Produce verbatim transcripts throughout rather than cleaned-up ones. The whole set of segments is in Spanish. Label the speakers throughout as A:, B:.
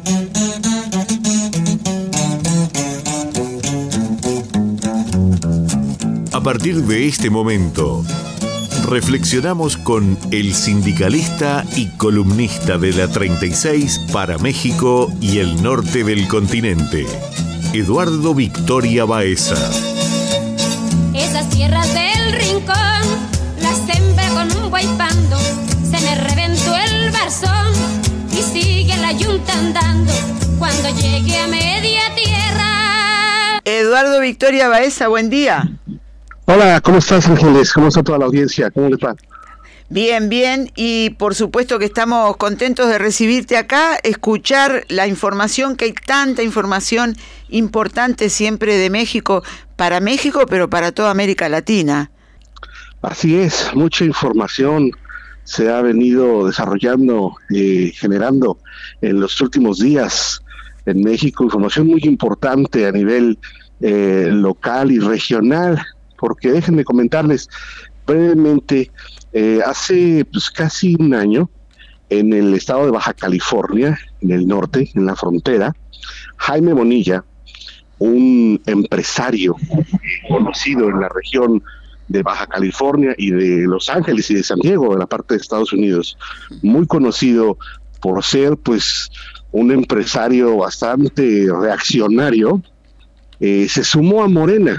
A: A partir de este momento, reflexionamos con el sindicalista y columnista de la treinta y seis para México y el norte del continente, Eduardo Victoria Baeza.
B: Esas tierras del rincón las sembré con un guaypando, se me reventó el barzón y sigue la yunta andando cuando llegue a media tierra.
C: Eduardo Victoria Baeza, buen día.
D: Hola, ¿cómo estás, Ángeles? ¿Cómo está toda la audiencia? ¿Cómo les va?
C: Bien, bien, y por supuesto que estamos contentos de recibirte acá, escuchar la información, que hay tanta información importante siempre de México, para México, pero para toda América Latina.
D: Así es, mucha información se ha venido desarrollando, eh, generando en los últimos días en México, información muy importante a nivel eh, local y regional, porque déjenme comentarles brevemente, eh, hace pues, casi un año, en el estado de Baja California, en el norte, en la frontera, Jaime Bonilla, un empresario conocido en la región de Baja California y de Los Ángeles y de San Diego, de la parte de Estados Unidos, muy conocido por ser pues un empresario bastante reaccionario, eh, se sumó a Morena.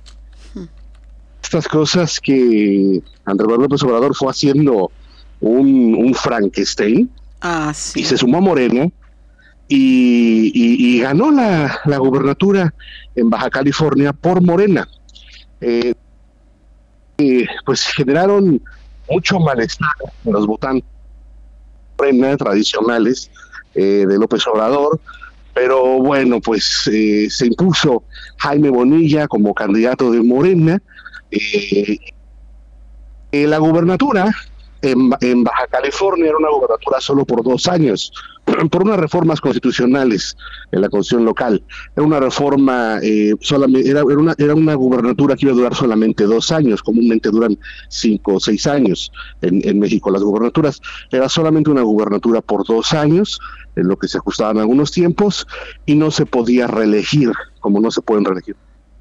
D: Estas cosas que Andrés Manuel López Obrador fue haciendo un, un Frankenstein,
C: ah, sí.
D: y se sumó a Morena y, y, y ganó la, la gubernatura en Baja California por Morena. Eh, eh, pues generaron mucho malestar en los votantes Morena tradicionales eh, de López Obrador, pero bueno, pues eh, se impuso Jaime Bonilla como candidato de Morena. Eh, eh, la gubernatura en, en Baja California era una gubernatura solo por dos años, por unas reformas constitucionales en la constitución local. Era una reforma, eh, solamente, era, era, una, era una gubernatura que iba a durar solamente dos años, comúnmente duran cinco o seis años en, en México las gubernaturas. Era solamente una gubernatura por dos años, en lo que se ajustaban algunos tiempos, y no se podía reelegir, como no se pueden reelegir.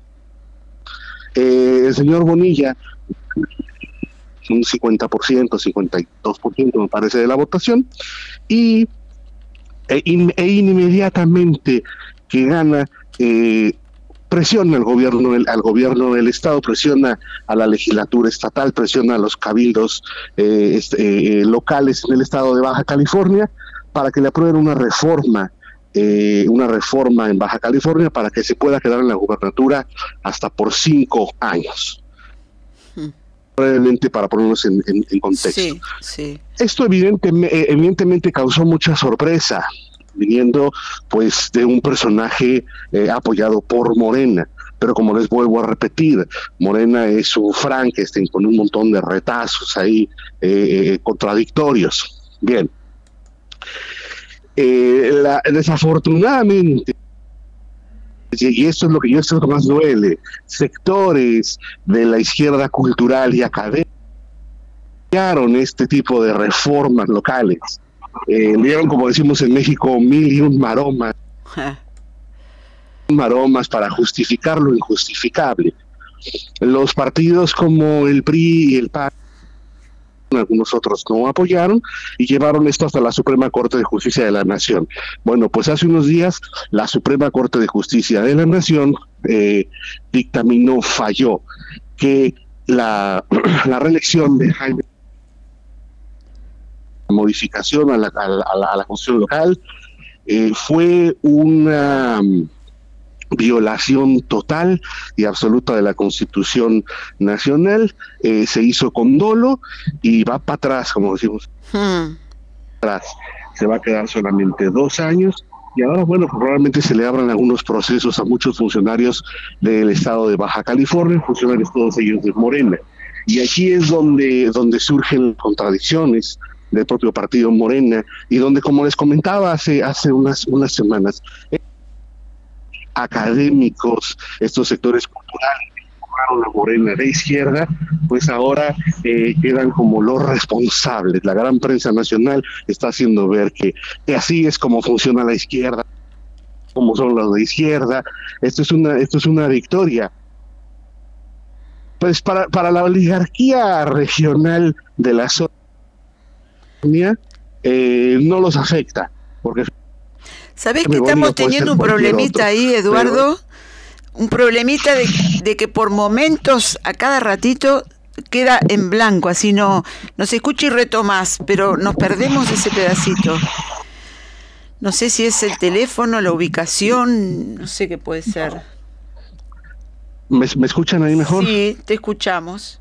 D: Eh, el señor Bonilla, un cincuenta por ciento, cincuenta y dos por ciento me parece de la votación, y e, in, e inmediatamente que gana, eh, presiona al gobierno, el, al gobierno del estado, presiona a la legislatura estatal, presiona a los cabildos eh, este, eh, locales en el estado de Baja California para que le aprueben una reforma Eh, una reforma en Baja California para que se pueda quedar en la gubernatura hasta por cinco años. Hmm. Brevemente para ponernos en, en, en contexto.
C: Sí, sí.
D: Esto evidentemente, evidentemente causó mucha sorpresa, viniendo pues de un personaje eh, apoyado por Morena. Pero como les vuelvo a repetir, Morena es un Frankenstein con un montón de retazos ahí eh, eh, contradictorios. Bien. Eh, la, desafortunadamente, y esto es lo que yo esto es lo que más duele, sectores de la izquierda cultural y académica apoyaron este tipo de reformas locales. Eh, dieron, como decimos en México, mil y un maromas, maromas para justificar lo injustificable. Los partidos como el P R I y el P A N, algunos otros no apoyaron y llevaron esto hasta la Suprema Corte de Justicia de la Nación. Bueno, pues hace unos días la Suprema Corte de Justicia de la Nación eh, dictaminó, falló, que la, la reelección de Jaime, modificación a la, a la, a la Constitución local, eh, fue una violación total y absoluta de la Constitución Nacional. Eh, se hizo con dolo y va para atrás, como decimos. Hmm. Atrás. Se va a quedar solamente dos años y ahora, bueno, probablemente se le abran algunos procesos a muchos funcionarios del estado de Baja California, funcionarios todos ellos de Morena. Y aquí es donde, donde surgen contradicciones del propio partido Morena y donde, como les comentaba hace, hace unas, unas semanas, académicos, estos sectores culturales una Morena de izquierda, pues ahora eh, quedan como los responsables. La gran prensa nacional está haciendo ver que, que así es como funciona la izquierda, como son los de izquierda. Esto es una, esto es una victoria. Pues para, para la oligarquía regional de la zona eh, no los afecta, porque
C: ¿sabés que estamos teniendo un problemita
D: otro,
C: ahí, Eduardo?
D: Pero,
C: un problemita de, de que por momentos, a cada ratito, queda en blanco, así no, no se escucha y retomás, pero nos perdemos ese pedacito. No sé si es el teléfono, la ubicación, no sé qué puede ser.
D: ¿Me, me escuchan ahí mejor?
C: Sí, te escuchamos.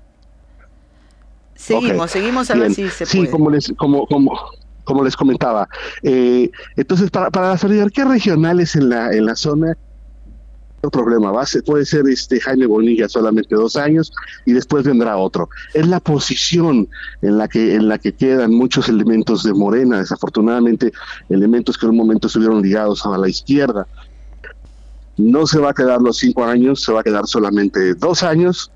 C: Seguimos, okay. seguimos a Bien. ver si se
D: sí,
C: puede. Sí,
D: como les, como, como, como les comentaba. Eh, entonces, para, para las oligarquías regionales en la, en la zona, el problema va a ser, puede ser este Jaime Bonilla solamente dos años y después vendrá otro. Es la posición en la que en la que quedan muchos elementos de Morena, desafortunadamente elementos que en un momento estuvieron ligados a la izquierda. No se va a quedar los cinco años, se va a quedar solamente dos años.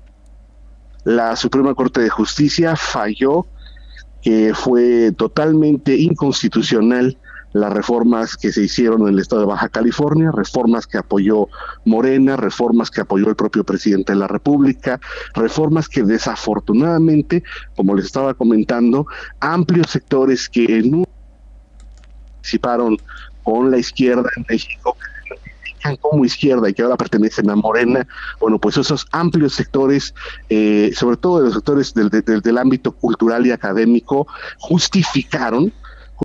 D: La Suprema Corte de Justicia falló que fue totalmente inconstitucional las reformas que se hicieron en el estado de Baja California, reformas que apoyó Morena, reformas que apoyó el propio presidente de la República, reformas que desafortunadamente, como les estaba comentando, amplios sectores que en un participaron con la izquierda en México, como izquierda y que ahora pertenecen a Morena, bueno, pues esos amplios sectores, eh, sobre todo de los sectores del, del, del ámbito cultural y académico, justificaron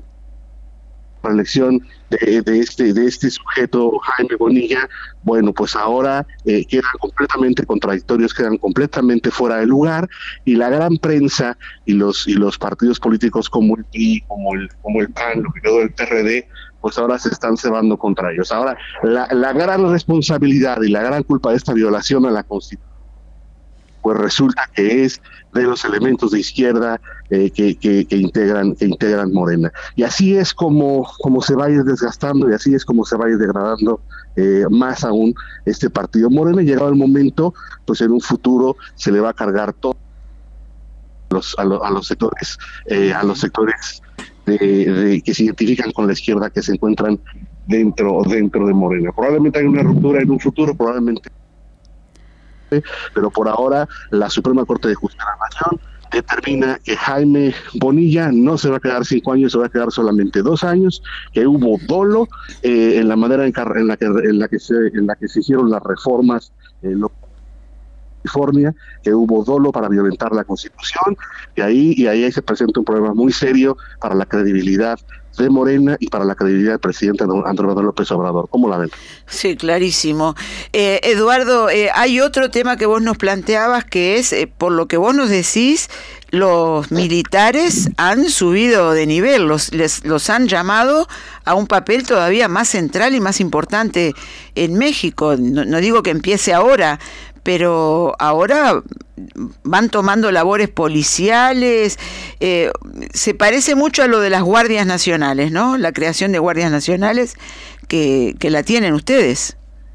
D: la elección de, de este de este sujeto Jaime Bonilla. Bueno, pues ahora eh, quedan completamente contradictorios, quedan completamente fuera de lugar, y la gran prensa y los y los partidos políticos como el P R I, como el como el P A N, lo que quedó del P R D, pues ahora se están cebando contra ellos. Ahora, la, la gran responsabilidad y la gran culpa de esta violación a la Constitución, pues resulta que es de los elementos de izquierda eh, que, que, que integran que integran Morena. Y así es como, como se va a ir desgastando, y así es como se va a ir degradando eh, más aún este partido Morena. Y llegado el momento, pues en un futuro se le va a cargar todo los, a, lo, a los sectores, eh, a los sectores de, de, que se identifican con la izquierda, que se encuentran dentro, dentro de Morena. Probablemente hay una ruptura en un futuro, probablemente, pero por ahora la Suprema Corte de Justicia de la Nación determina que Jaime Bonilla no se va a quedar cinco años, se va a quedar solamente dos años, que hubo dolo eh, en la manera en, en la que en la que se en la que se hicieron las reformas en California, que hubo dolo para violentar la Constitución, y ahí y ahí se presenta un problema muy serio para la credibilidad de Morena y para la credibilidad del presidente Andrés Manuel López Obrador. ¿Cómo la ven?
C: Sí, clarísimo. Eh, Eduardo, eh, hay otro tema que vos nos planteabas, que es, eh, por lo que vos nos decís, los militares han subido de nivel, los, les, los han llamado a un papel todavía más central y más importante en México. No, no digo que empiece ahora, pero ahora van tomando labores policiales. Eh, se parece mucho a lo de las guardias nacionales, ¿no? La creación de guardias nacionales que, que la tienen ustedes.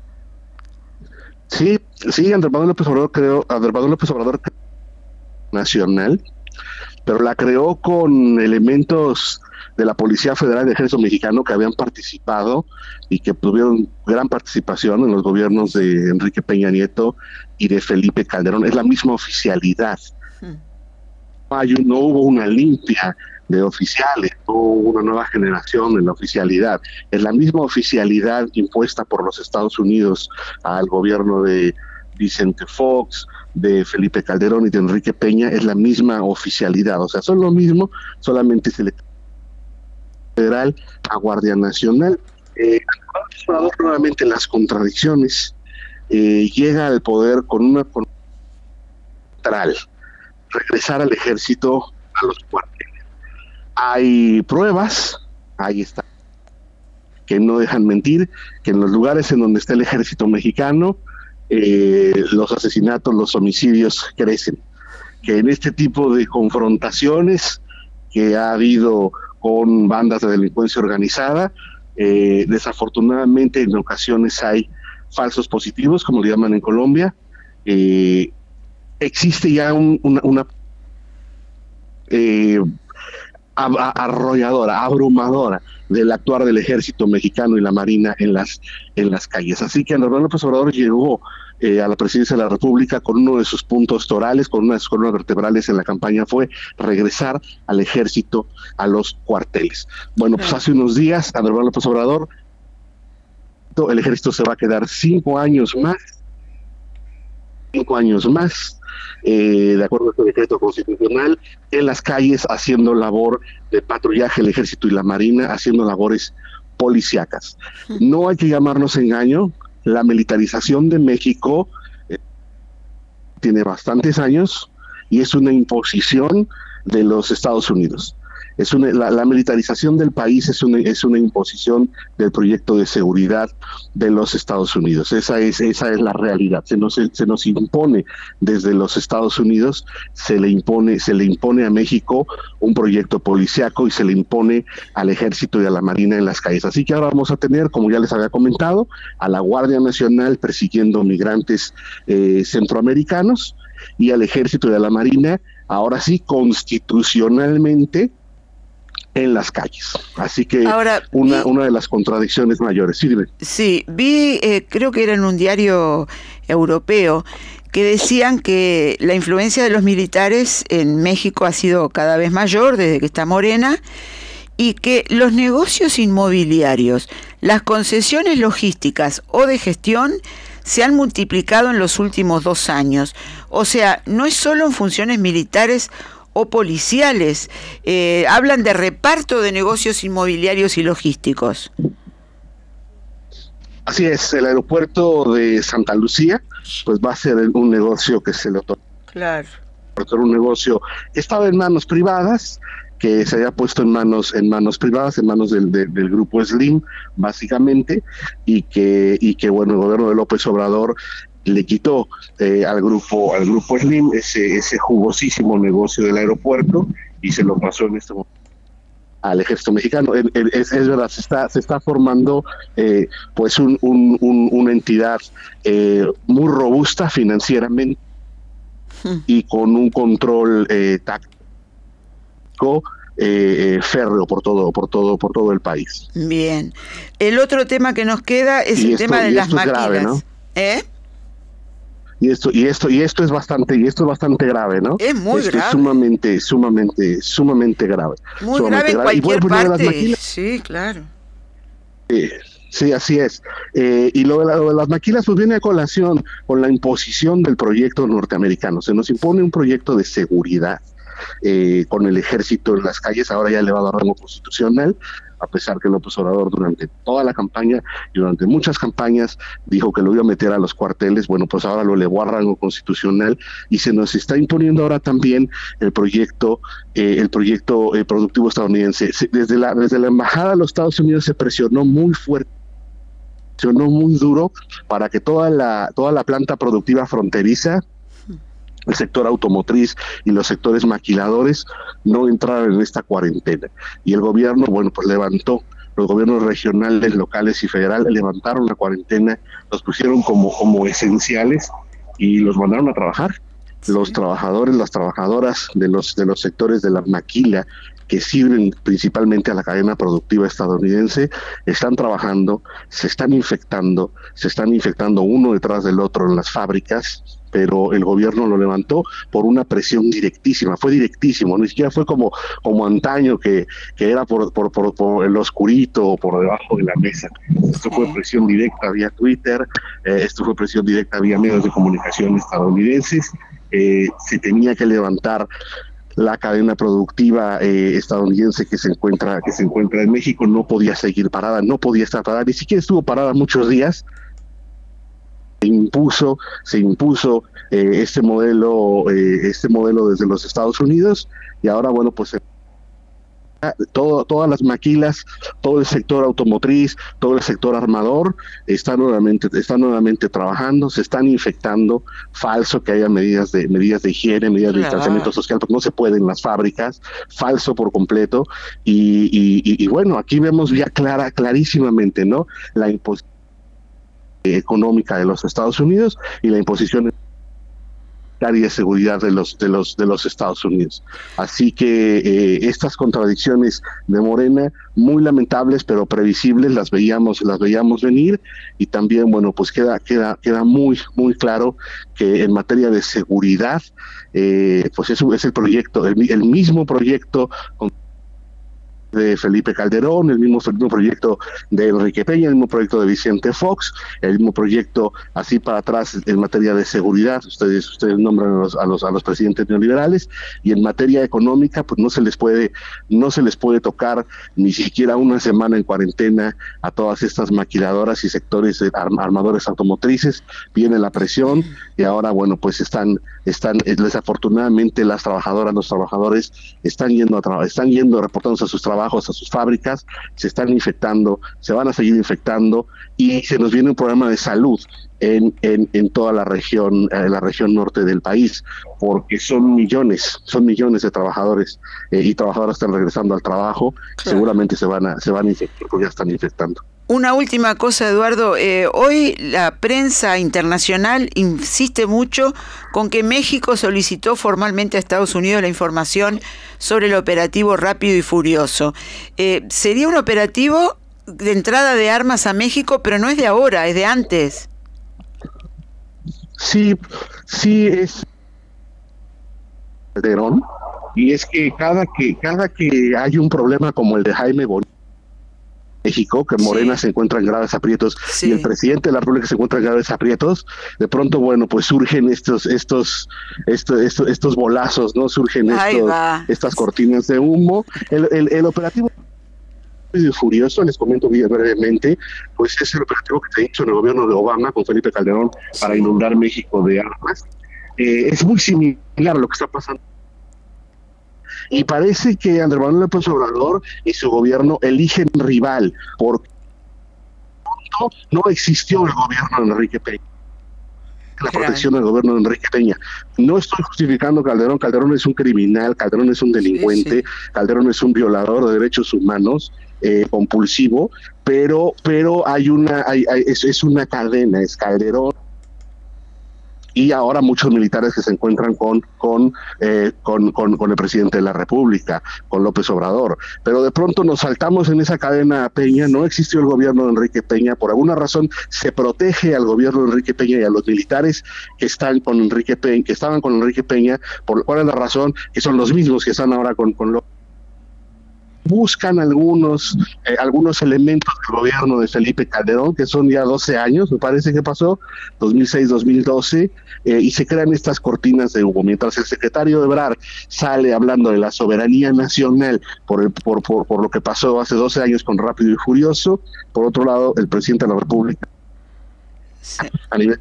D: Sí, sí, Andrés Manuel López Obrador creó, Andrés Manuel López Obrador nacional, pero la creó con elementos de la Policía Federal y del Ejército Mexicano que habían participado y que tuvieron gran participación en los gobiernos de Enrique Peña Nieto y de Felipe Calderón. Es la misma oficialidad. Hmm. No, hay, no hubo una limpia de oficiales, no hubo una nueva generación en la oficialidad. Es la misma oficialidad impuesta por los Estados Unidos al gobierno de Vicente Fox, de Felipe Calderón y de Enrique Peña. Es la misma oficialidad, o sea, son lo mismo, solamente se le federal a Guardia Nacional. Eh, nuevamente las contradicciones, eh, llega al poder con una con central, regresar al ejército a los cuarteles. Hay pruebas, ahí está, que no dejan mentir, que en los lugares en donde está el ejército mexicano, eh, los asesinatos, los homicidios crecen, que en este tipo de confrontaciones que ha habido con bandas de delincuencia organizada, eh, desafortunadamente en ocasiones hay falsos positivos, como le llaman en Colombia, eh, existe ya un, una, una eh, arrolladora, abrumadora del actuar del ejército mexicano y la marina en las en las calles. Así que Andrés Manuel López Obrador llegó eh, a la presidencia de la República con uno de sus puntos torales, con una de sus columnas vertebrales en la campaña fue regresar al ejército a los cuarteles. Bueno, pues hace unos días Andrés Manuel López Obrador, el ejército se va a quedar cinco años más, cinco años más, Eh, de acuerdo a este decreto constitucional, en las calles haciendo labor de patrullaje, el ejército y la marina haciendo labores policíacas. No hay que llamarnos engaño, la militarización de México eh, tiene bastantes años y es una imposición de los Estados Unidos. Es una, la, la militarización del país es una, es una imposición del proyecto de seguridad de los Estados Unidos. Esa es, esa es la realidad. Se nos, se nos impone desde los Estados Unidos, se le impone, se le impone a México un proyecto policiaco y se le impone al ejército y a la marina en las calles. Así que ahora vamos a tener, como ya les había comentado, a la Guardia Nacional persiguiendo migrantes eh, centroamericanos y al ejército y a la marina, ahora sí, constitucionalmente, en las calles. Así que Ahora, una, vi, una de las contradicciones mayores. Sí, dime.
C: Sí, vi, eh, creo que era en un diario europeo, que decían que la influencia de los militares en México ha sido cada vez mayor desde que está Morena, y que los negocios inmobiliarios, las concesiones logísticas o de gestión se han multiplicado en los últimos dos años. O sea, no es solo en funciones militares o policiales, eh, hablan de reparto de negocios inmobiliarios y logísticos.
D: Así es, el aeropuerto de Santa Lucía, pues va a ser un negocio que se le otorga.
C: Claro.
D: Un negocio que estaba en manos privadas, que se había puesto en manos en manos privadas, en manos del, del, del grupo Slim, básicamente, y que y que bueno, el gobierno de López Obrador le quitó eh, al grupo al grupo Slim ese ese jugosísimo negocio del aeropuerto y se lo pasó en este momento al ejército mexicano. Es, es, es verdad, se está se está formando eh, pues un, un, un, una entidad eh, muy robusta financieramente hmm. y con un control eh, táctico Eh, eh, férreo por todo por todo por todo el país.
C: Bien, el otro tema que nos queda es y el esto, tema de las máquinas, grave, ¿no? ¿Eh?
D: Y esto y esto y esto es bastante y esto es bastante grave, ¿no?
C: Es muy
D: esto
C: grave.
D: Es sumamente sumamente sumamente grave.
C: Muy
D: sumamente
C: grave en grave. cualquier
D: bueno,
C: parte.
D: Maquilas,
C: sí, claro.
D: Eh, sí, así es. Eh, y lo de, la, lo de las maquilas pues viene a colación con la imposición del proyecto norteamericano. Se nos impone un proyecto de seguridad. Eh, con el ejército en las calles, ahora ya elevado a rango constitucional, a pesar que López Obrador durante toda la campaña y durante muchas campañas dijo que lo iba a meter a los cuarteles. Bueno, pues ahora lo elevó a rango constitucional y se nos está imponiendo ahora también el proyecto eh, el proyecto eh, productivo estadounidense. Se, desde la desde la embajada de los Estados Unidos se presionó muy fuerte, presionó muy duro para que toda la toda la planta productiva fronteriza, el sector automotriz y los sectores maquiladores no entraron en esta cuarentena. Y el gobierno, bueno, pues levantó, los gobiernos regionales, locales y federales levantaron la cuarentena, los pusieron como, como esenciales y los mandaron a trabajar. Sí. Los trabajadores, las trabajadoras de los, de los sectores de la maquila que sirven principalmente a la cadena productiva estadounidense, están trabajando, se están infectando, se están infectando uno detrás del otro en las fábricas, pero el gobierno lo levantó por una presión directísima, fue directísimo, ni siquiera fue como como antaño que, que era por, por, por, por el oscurito o por debajo de la mesa. Esto fue presión directa vía Twitter, eh, esto fue presión directa vía medios de comunicación estadounidenses, eh, se tenía que levantar la cadena productiva eh, estadounidense que se encuentra que se encuentra en México, no podía seguir parada, no podía estar parada, ni siquiera estuvo parada muchos días. Se impuso, se impuso eh, este modelo, eh, este modelo desde los Estados Unidos y ahora bueno pues todo, todas las maquilas, todo el sector automotriz, todo el sector armador está nuevamente, está nuevamente trabajando, se están infectando, falso que haya medidas de medidas de higiene, medidas de claro. distanciamiento social, porque no se puede en las fábricas, falso por completo y, y, y, y bueno, aquí vemos ya clara, clarísimamente, ¿no? La imposición económica de los Estados Unidos y la imposición área de seguridad de los de los de los Estados Unidos. Así que eh, estas contradicciones de Morena, muy lamentables pero previsibles, las veíamos las veíamos venir, y también bueno pues queda queda queda muy muy claro que en materia de seguridad eh, pues eso es el proyecto el, el mismo proyecto con de Felipe Calderón, el mismo, el mismo proyecto de Enrique Peña, el mismo proyecto de Vicente Fox, el mismo proyecto así para atrás en materia de seguridad. Ustedes ustedes nombran a los a los, a los presidentes neoliberales, y en materia económica pues no se les puede no se les puede tocar ni siquiera una semana en cuarentena a todas estas maquiladoras y sectores de armadores automotrices. Viene la presión y ahora bueno pues están están desafortunadamente las trabajadoras, los trabajadores están yendo a tra- están yendo reportándose a sus trabajos, a sus fábricas, se están infectando, se van a seguir infectando, y se nos viene un problema de salud en, en, en toda la región, eh, la región norte del país, porque son millones, son millones de trabajadores eh, y trabajadoras están regresando al trabajo, claro. Seguramente se van a, se van a infectar, porque ya están infectando.
C: Una última cosa, Eduardo. Eh, hoy la prensa internacional insiste mucho con que México solicitó formalmente a Estados Unidos la información sobre el operativo Rápido y Furioso. Eh, sería un operativo de entrada de armas a México, pero no es de ahora, es de antes.
D: Sí, sí es Calderón, y es que cada que cada que hay un problema como el de Jaime Bonilla, México, que Morena sí se encuentra en graves aprietos, sí, y el presidente de la República se encuentra en graves aprietos, de pronto, bueno, pues surgen estos estos estos estos, estos bolazos, ¿no? Surgen estos, estas cortinas de humo. El, el, el operativo Furioso, les comento bien brevemente, pues es el operativo que se hizo en el gobierno de Obama con Felipe Calderón para inundar México de armas. Eh, es muy similar a lo que está pasando. Y parece que Andrés Manuel López Obrador y su gobierno eligen rival, porque no existió el gobierno de Enrique Peña, la protección del gobierno de Enrique Peña. No estoy justificando a Calderón, Calderón es un criminal, Calderón es un delincuente, sí, sí. Calderón es un violador de derechos humanos, eh, compulsivo, pero pero hay una, hay, hay, es, es una cadena, es Calderón, y ahora muchos militares que se encuentran con con, eh, con con con el presidente de la República, con López Obrador. Pero de pronto nos saltamos en esa cadena a Peña. No existió el gobierno de Enrique Peña, por alguna razón se protege al gobierno de Enrique Peña y a los militares que están con Enrique Peña, que estaban con Enrique Peña. ¿Por cuál es la razón? Que son los mismos que están ahora con con López. Buscan algunos eh, algunos elementos del gobierno de Felipe Calderón, que son ya doce años, me parece que pasó, dos mil seis dos mil doce, eh, y se crean estas cortinas de humo. Mientras el secretario Ebrard sale hablando de la soberanía nacional por, el, por, por, por lo que pasó hace doce años con Rápido y Furioso, por otro lado, el presidente de la República, sí, a nivel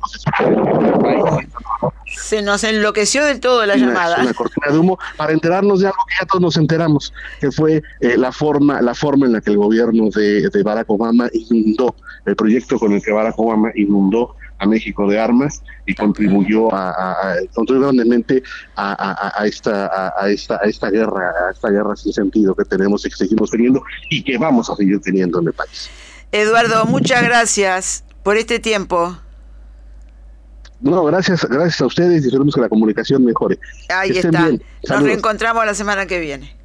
C: se nos enloqueció del todo la
D: una,
C: llamada.
D: Una cortina de humo para enterarnos de algo que ya todos nos enteramos, que fue eh, la forma la forma en la que el gobierno de, de Barack Obama inundó, el proyecto con el que Barack Obama inundó a México de armas y contribuyó a, a, a contribuyó grandemente a, a, a esta a, a esta a esta guerra a esta guerra sin sentido que tenemos y que seguimos teniendo y que vamos a seguir teniendo en el país.
C: Eduardo, muchas gracias por este tiempo.
D: No, gracias, gracias a ustedes, y esperemos que la comunicación mejore.
C: Ahí está. Nos reencontramos la semana que viene.